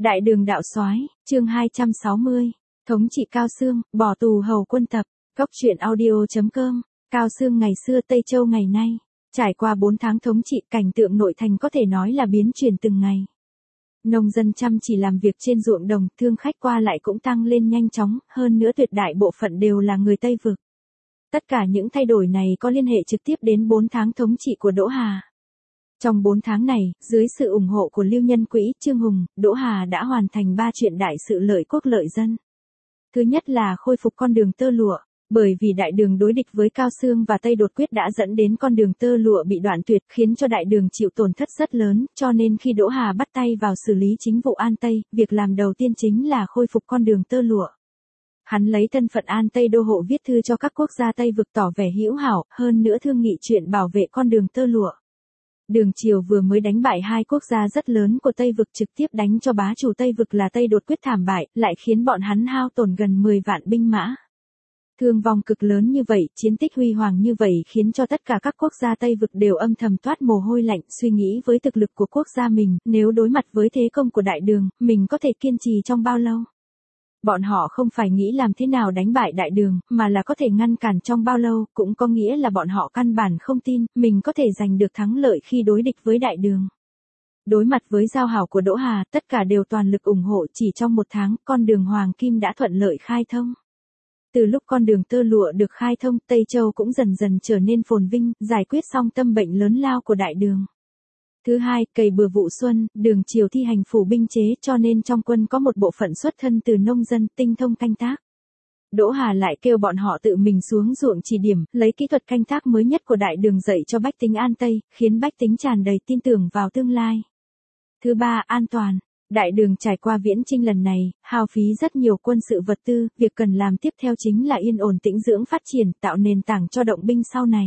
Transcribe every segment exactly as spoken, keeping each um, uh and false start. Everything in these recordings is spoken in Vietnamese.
Đại đường đạo soái, chương hai trăm sáu mươi. Thống trị Cao Xương, bỏ tù hầu quân tập. Góc truyện audio chấm com. Cao Xương ngày xưa Tây Châu ngày nay. Trải qua bốn tháng thống trị, cảnh tượng nội thành có thể nói là biến chuyển từng ngày. Nông dân chăm chỉ làm việc trên ruộng đồng, thương khách qua lại cũng tăng lên nhanh chóng, hơn nữa tuyệt đại bộ phận đều là người Tây Vực. Tất cả những thay đổi này có liên hệ trực tiếp đến bốn tháng thống trị của Đỗ Hà. Trong bốn tháng này, dưới sự ủng hộ của Lưu Nhân Quỹ, Trương Hùng, Đỗ Hà đã hoàn thành ba chuyện đại sự lợi quốc lợi dân. Thứ nhất là khôi phục con đường tơ lụa, bởi vì đại đường đối địch với Cao Xương và Tây Đột Quyết đã dẫn đến con đường tơ lụa bị đoạn tuyệt, khiến cho đại đường chịu tổn thất rất lớn, cho nên khi Đỗ Hà bắt tay vào xử lý chính vụ An Tây, việc làm đầu tiên chính là khôi phục con đường tơ lụa. Hắn lấy thân phận An Tây đô hộ viết thư cho các quốc gia Tây Vực tỏ vẻ hữu hảo, hơn nữa thương nghị chuyện bảo vệ con đường tơ lụa. Đường Triều vừa mới đánh bại hai quốc gia rất lớn của Tây Vực, trực tiếp đánh cho bá chủ Tây Vực là Tây Đột Quyết thảm bại, lại khiến bọn hắn hao tổn gần mười vạn binh mã. Thương vong cực lớn như vậy, chiến tích huy hoàng như vậy khiến cho tất cả các quốc gia Tây Vực đều âm thầm toát mồ hôi lạnh, suy nghĩ với thực lực của quốc gia mình, nếu đối mặt với thế công của đại đường, mình có thể kiên trì trong bao lâu. Bọn họ không phải nghĩ làm thế nào đánh bại đại đường, mà là có thể ngăn cản trong bao lâu, cũng có nghĩa là bọn họ căn bản không tin, mình có thể giành được thắng lợi khi đối địch với đại đường. Đối mặt với giao hảo của Đỗ Hà, tất cả đều toàn lực ủng hộ, chỉ trong một tháng, con đường Hoàng Kim đã thuận lợi khai thông. Từ lúc con đường tơ lụa được khai thông, Tây Châu cũng dần dần trở nên phồn vinh, giải quyết xong tâm bệnh lớn lao của đại đường. Thứ hai, cày bừa vụ xuân, đường Triều thi hành phủ binh chế, cho nên trong quân có một bộ phận xuất thân từ nông dân, tinh thông canh tác. Đỗ Hà lại kêu bọn họ tự mình xuống ruộng chỉ điểm, lấy kỹ thuật canh tác mới nhất của đại đường dạy cho bách tính An Tây, khiến bách tính tràn đầy tin tưởng vào tương lai. Thứ ba, an toàn. Đại đường trải qua viễn chinh lần này, hao phí rất nhiều quân sự vật tư, việc cần làm tiếp theo chính là yên ổn tĩnh dưỡng phát triển, tạo nền tảng cho động binh sau này.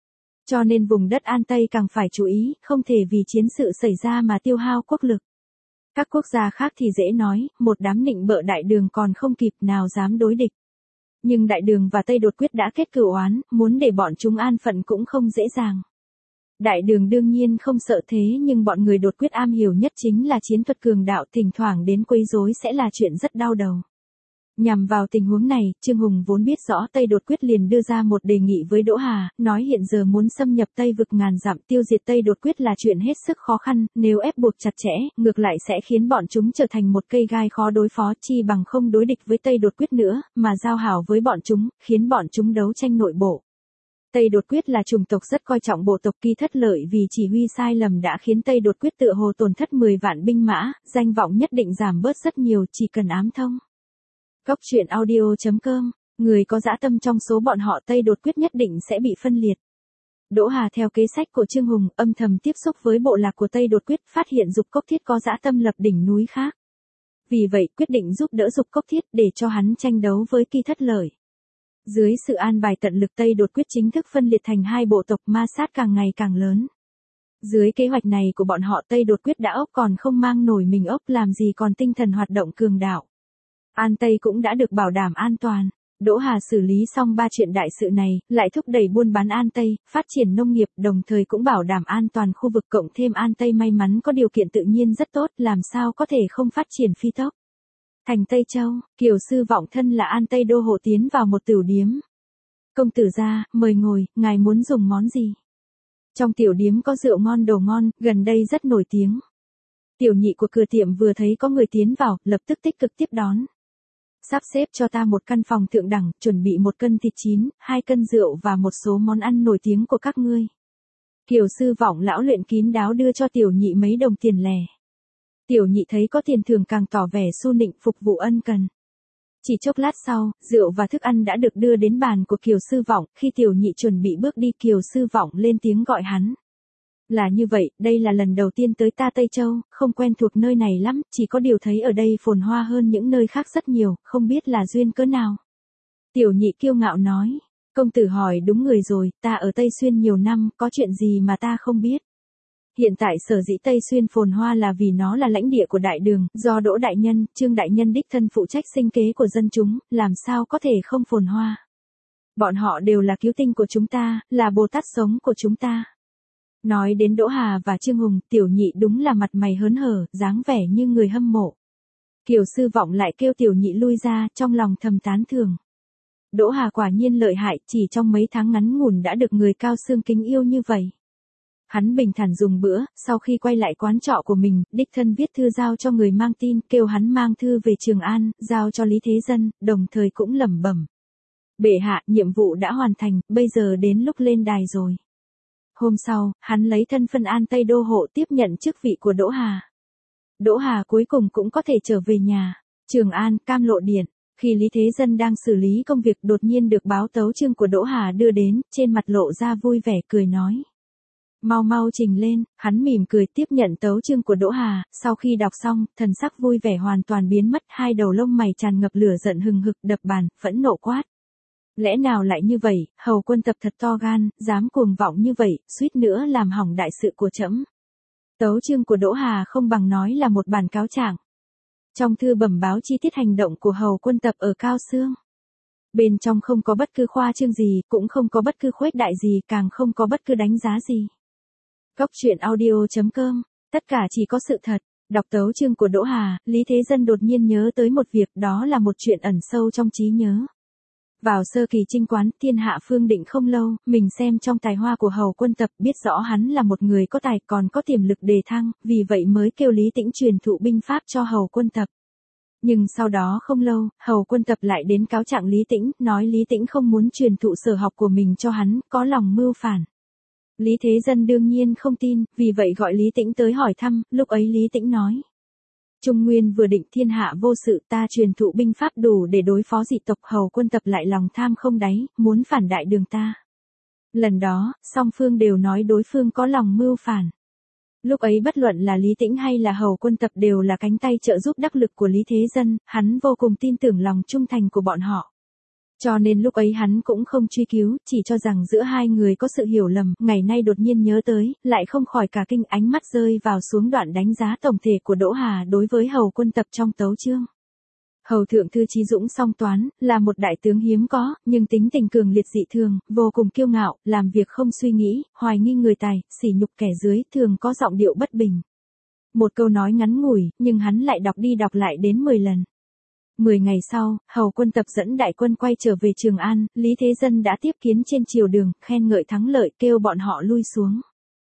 Cho nên vùng đất An Tây càng phải chú ý, không thể vì chiến sự xảy ra mà tiêu hao quốc lực. Các quốc gia khác thì dễ nói, một đám nịnh bợ đại đường còn không kịp, nào dám đối địch. Nhưng đại đường và Tây Đột Quyết đã kết cửu oán, muốn để bọn chúng an phận cũng không dễ dàng. Đại đường đương nhiên không sợ thế, nhưng bọn người Đột Quyết am hiểu nhất chính là chiến thuật cường đạo, thỉnh thoảng đến quấy rối sẽ là chuyện rất đau đầu. Nhằm vào tình huống này, Trương Hùng vốn biết rõ Tây Đột Quyết liền đưa ra một đề nghị với Đỗ Hà, nói hiện giờ muốn xâm nhập Tây Vực ngàn dặm tiêu diệt Tây Đột Quyết là chuyện hết sức khó khăn, nếu ép buộc chặt chẽ, ngược lại sẽ khiến bọn chúng trở thành một cây gai khó đối phó, chi bằng không đối địch với Tây Đột Quyết nữa, mà giao hảo với bọn chúng, khiến bọn chúng đấu tranh nội bộ. Tây Đột Quyết là chủng tộc rất coi trọng bộ tộc Kỳ Thất Lợi, vì chỉ huy sai lầm đã khiến Tây Đột Quyết tựa hồ tổn thất mười vạn binh mã, danh vọng nhất định giảm bớt rất nhiều, chỉ cần ám thông. Góc truyện audio chấm com, người có dã tâm trong số bọn họ Tây Đột Quyết nhất định sẽ bị phân liệt. Đỗ Hà theo kế sách của Trương Hùng, âm thầm tiếp xúc với bộ lạc của Tây Đột Quyết, phát hiện Dục Cốc Thiết có dã tâm lập đỉnh núi khác. Vì vậy quyết định giúp đỡ Dục Cốc Thiết để cho hắn tranh đấu với Kỳ Thất Lợi. Dưới sự an bài tận lực, Tây Đột Quyết chính thức phân liệt thành hai bộ tộc, ma sát càng ngày càng lớn. Dưới kế hoạch này của bọn họ, Tây Đột Quyết đã ốc còn không mang nổi mình ốc, làm gì còn tinh thần hoạt động cường đạo. An Tây cũng đã được bảo đảm an toàn. Đỗ Hà xử lý xong ba chuyện đại sự này, lại thúc đẩy buôn bán An Tây, phát triển nông nghiệp, đồng thời cũng bảo đảm an toàn khu vực, cộng thêm An Tây may mắn có điều kiện tự nhiên rất tốt, làm sao có thể không phát triển phi tốc. Thành Tây Châu, Kiều Sư Vọng thân là An Tây đô hộ tiến vào một tửu điếm. Công tử gia, mời ngồi, ngài muốn dùng món gì? Trong tiểu điếm có rượu ngon đồ ngon, gần đây rất nổi tiếng. Tiểu nhị của cửa tiệm vừa thấy có người tiến vào, lập tức tích cực tiếp đón. Sắp xếp cho ta một căn phòng thượng đẳng, chuẩn bị một cân thịt chín, hai cân rượu và một số món ăn nổi tiếng của các ngươi. Kiều Sư Vọng lão luyện kín đáo đưa cho tiểu nhị mấy đồng tiền lẻ. Tiểu nhị thấy có tiền thưởng càng tỏ vẻ su nịnh, phục vụ ân cần. Chỉ chốc lát sau, rượu và thức ăn đã được đưa đến bàn của Kiều Sư Vọng, khi tiểu nhị chuẩn bị bước đi, Kiều Sư Vọng lên tiếng gọi hắn. Là như vậy, đây là lần đầu tiên tới ta Tây Châu, không quen thuộc nơi này lắm, chỉ có điều thấy ở đây phồn hoa hơn những nơi khác rất nhiều, không biết là duyên cớ nào. Tiểu nhị kiêu ngạo nói, công tử hỏi đúng người rồi, ta ở Tây Xuyên nhiều năm, có chuyện gì mà ta không biết. Hiện tại sở dĩ Tây Xuyên phồn hoa là vì nó là lãnh địa của đại đường, do Đỗ Đại Nhân, Trương Đại Nhân đích thân phụ trách sinh kế của dân chúng, làm sao có thể không phồn hoa. Bọn họ đều là cứu tinh của chúng ta, là Bồ Tát sống của chúng ta. Nói đến Đỗ Hà và Trương Hùng, tiểu nhị đúng là mặt mày hớn hở, dáng vẻ như người hâm mộ. Kiều sư vọng lại kêu tiểu nhị lui ra, trong lòng thầm tán thưởng. Đỗ Hà quả nhiên lợi hại, chỉ trong mấy tháng ngắn ngủn đã được người Cao Xương kính yêu như vậy. Hắn bình thản dùng bữa, sau khi quay lại quán trọ của mình, đích thân viết thư giao cho người mang tin, kêu hắn mang thư về Trường An, giao cho Lý Thế Dân, đồng thời cũng lẩm bẩm. Bệ hạ, nhiệm vụ đã hoàn thành, bây giờ đến lúc lên đài rồi. Hôm sau, hắn lấy thân phân An Tây Đô hộ tiếp nhận chức vị của Đỗ Hà. Đỗ Hà cuối cùng cũng có thể trở về nhà. Trường An, Cam Lộ Điện. Khi Lý Thế Dân đang xử lý công việc đột nhiên được báo tấu chương của Đỗ Hà đưa đến, trên mặt lộ ra vui vẻ cười nói. Mau mau trình lên, hắn mỉm cười tiếp nhận tấu chương của Đỗ Hà, sau khi đọc xong, thần sắc vui vẻ hoàn toàn biến mất, hai đầu lông mày tràn ngập lửa giận hừng hực đập bàn, phẫn nộ quát. Lẽ nào lại như vậy, Hầu Quân Tập thật to gan, dám cuồng vọng như vậy, suýt nữa làm hỏng đại sự của trẫm. Tấu chương của Đỗ Hà không bằng nói là một bản cáo trạng. Trong thư bẩm báo chi tiết hành động của Hầu Quân Tập ở Cao Xương. Bên trong không có bất cứ khoa trương gì, cũng không có bất cứ khuếch đại gì, càng không có bất cứ đánh giá gì. Cốc truyện audio chấm com, tất cả chỉ có sự thật. Đọc tấu chương của Đỗ Hà, Lý Thế Dân đột nhiên nhớ tới một việc, đó là một chuyện ẩn sâu trong trí nhớ. Vào sơ kỳ chinh quán, thiên hạ phương định không lâu, mình xem trong tài hoa của Hầu Quân Tập, biết rõ hắn là một người có tài còn có tiềm lực đề thăng, vì vậy mới kêu Lý Tĩnh truyền thụ binh pháp cho Hầu Quân Tập. Nhưng sau đó không lâu, Hầu Quân Tập lại đến cáo trạng Lý Tĩnh, nói Lý Tĩnh không muốn truyền thụ sở học của mình cho hắn, có lòng mưu phản. Lý Thế Dân đương nhiên không tin, vì vậy gọi Lý Tĩnh tới hỏi thăm, lúc ấy Lý Tĩnh nói. Trung Nguyên vừa định thiên hạ vô sự, ta truyền thụ binh pháp đủ để đối phó dị tộc. Hầu Quân Tập lại lòng tham không đáy, muốn phản đại đường ta. Lần đó, song phương đều nói đối phương có lòng mưu phản. Lúc ấy bất luận là Lý Tĩnh hay là Hầu Quân Tập đều là cánh tay trợ giúp đắc lực của Lý Thế Dân, hắn vô cùng tin tưởng lòng trung thành của bọn họ. Cho nên lúc ấy hắn cũng không truy cứu, chỉ cho rằng giữa hai người có sự hiểu lầm, ngày nay đột nhiên nhớ tới, lại không khỏi cả kinh, ánh mắt rơi vào xuống đoạn đánh giá tổng thể của Đỗ Hà đối với Hầu Quân Tập trong tấu chương. Hầu Thượng Thư Chí Dũng song toán, là một đại tướng hiếm có, nhưng tính tình cường liệt dị thường, vô cùng kiêu ngạo, làm việc không suy nghĩ, hoài nghi người tài, sỉ nhục kẻ dưới, thường có giọng điệu bất bình. Một câu nói ngắn ngủi, nhưng hắn lại đọc đi đọc lại đến mười lần. Mười ngày sau, Hầu Quân Tập dẫn đại quân quay trở về Trường An, Lý Thế Dân đã tiếp kiến trên triều đường, khen ngợi thắng lợi, kêu bọn họ lui xuống.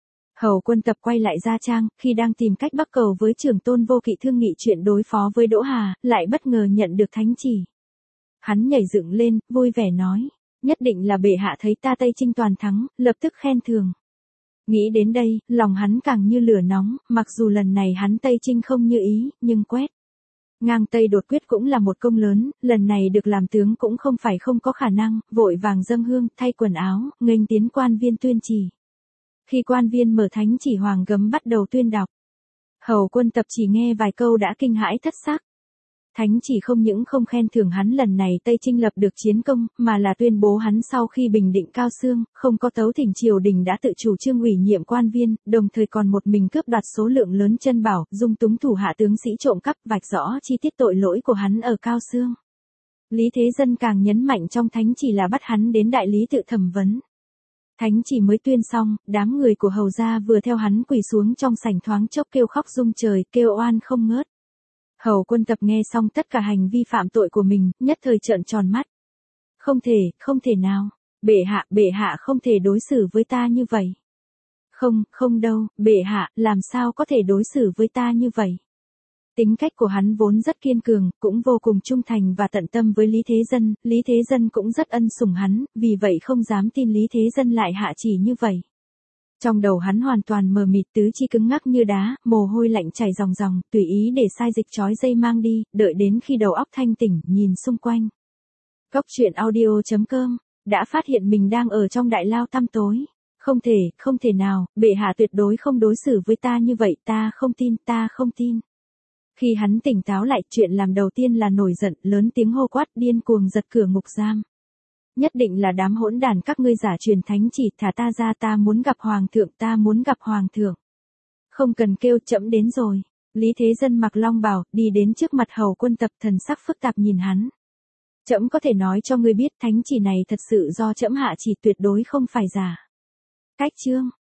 Hầu Quân Tập quay lại Gia Trang, khi đang tìm cách bắc cầu với Trưởng Tôn Vô Kỵ thương nghị chuyện đối phó với Đỗ Hà, lại bất ngờ nhận được thánh chỉ. Hắn nhảy dựng lên, vui vẻ nói, nhất định là bệ hạ thấy ta Tây Chinh toàn thắng, lập tức khen thưởng. Nghĩ đến đây, lòng hắn càng như lửa nóng, mặc dù lần này hắn Tây Chinh không như ý, nhưng quét ngang Tây đột quyết cũng là một công lớn, lần này được làm tướng cũng không phải không có khả năng, vội vàng dâng hương, thay quần áo, nghênh tiến quan viên tuyên chỉ. Khi quan viên mở thánh chỉ hoàng gấm bắt đầu tuyên đọc, Hầu Quân Tập chỉ nghe vài câu đã kinh hãi thất xác. Thánh chỉ không những không khen thưởng hắn lần này Tây Chinh lập được chiến công, mà là tuyên bố hắn sau khi bình định Cao Xương, không có tấu thỉnh triều đình đã tự chủ trương ủy nhiệm quan viên, đồng thời còn một mình cướp đoạt số lượng lớn chân bảo, dung túng thủ hạ tướng sĩ trộm cắp, vạch rõ chi tiết tội lỗi của hắn ở Cao Xương. Lý Thế Dân càng nhấn mạnh trong thánh chỉ là bắt hắn đến đại lý tự thẩm vấn. Thánh chỉ mới tuyên xong, đám người của Hầu gia vừa theo hắn quỳ xuống trong sảnh thoáng chốc kêu khóc rung trời, kêu oan không ngớt. Hầu Quân Tập nghe xong tất cả hành vi phạm tội của mình, nhất thời trợn tròn mắt. Không thể, không thể nào, bệ hạ, bệ hạ không thể đối xử với ta như vậy. Không, không đâu, bệ hạ, làm sao có thể đối xử với ta như vậy. Tính cách của hắn vốn rất kiên cường, cũng vô cùng trung thành và tận tâm với Lý Thế Dân, Lý Thế Dân cũng rất ân sủng hắn, vì vậy không dám tin Lý Thế Dân lại hạ chỉ như vậy. Trong đầu hắn hoàn toàn mờ mịt, tứ chi cứng ngắc như đá, mồ hôi lạnh chảy ròng ròng, tùy ý để sai dịch trói dây mang đi, đợi đến khi đầu óc thanh tỉnh, nhìn xung quanh. Cốc truyện audio chấm com, đã phát hiện mình đang ở trong đại lao tăm tối. Không thể, không thể nào, bệ hạ tuyệt đối không đối xử với ta như vậy, ta không tin, ta không tin. Khi hắn tỉnh táo lại, chuyện làm đầu tiên là nổi giận, lớn tiếng hô quát, điên cuồng giật cửa ngục giam. Nhất định là đám hỗn đàn các ngươi giả truyền thánh chỉ, thả ta ra, ta muốn gặp hoàng thượng, ta muốn gặp hoàng thượng. Không cần kêu, trẫm đến rồi. Lý Thế Dân mặc long bào, đi đến trước mặt Hầu Quân Tập, thần sắc phức tạp nhìn hắn. Trẫm có thể nói cho ngươi biết, thánh chỉ này thật sự do trẫm hạ chỉ, tuyệt đối không phải giả. Cách chương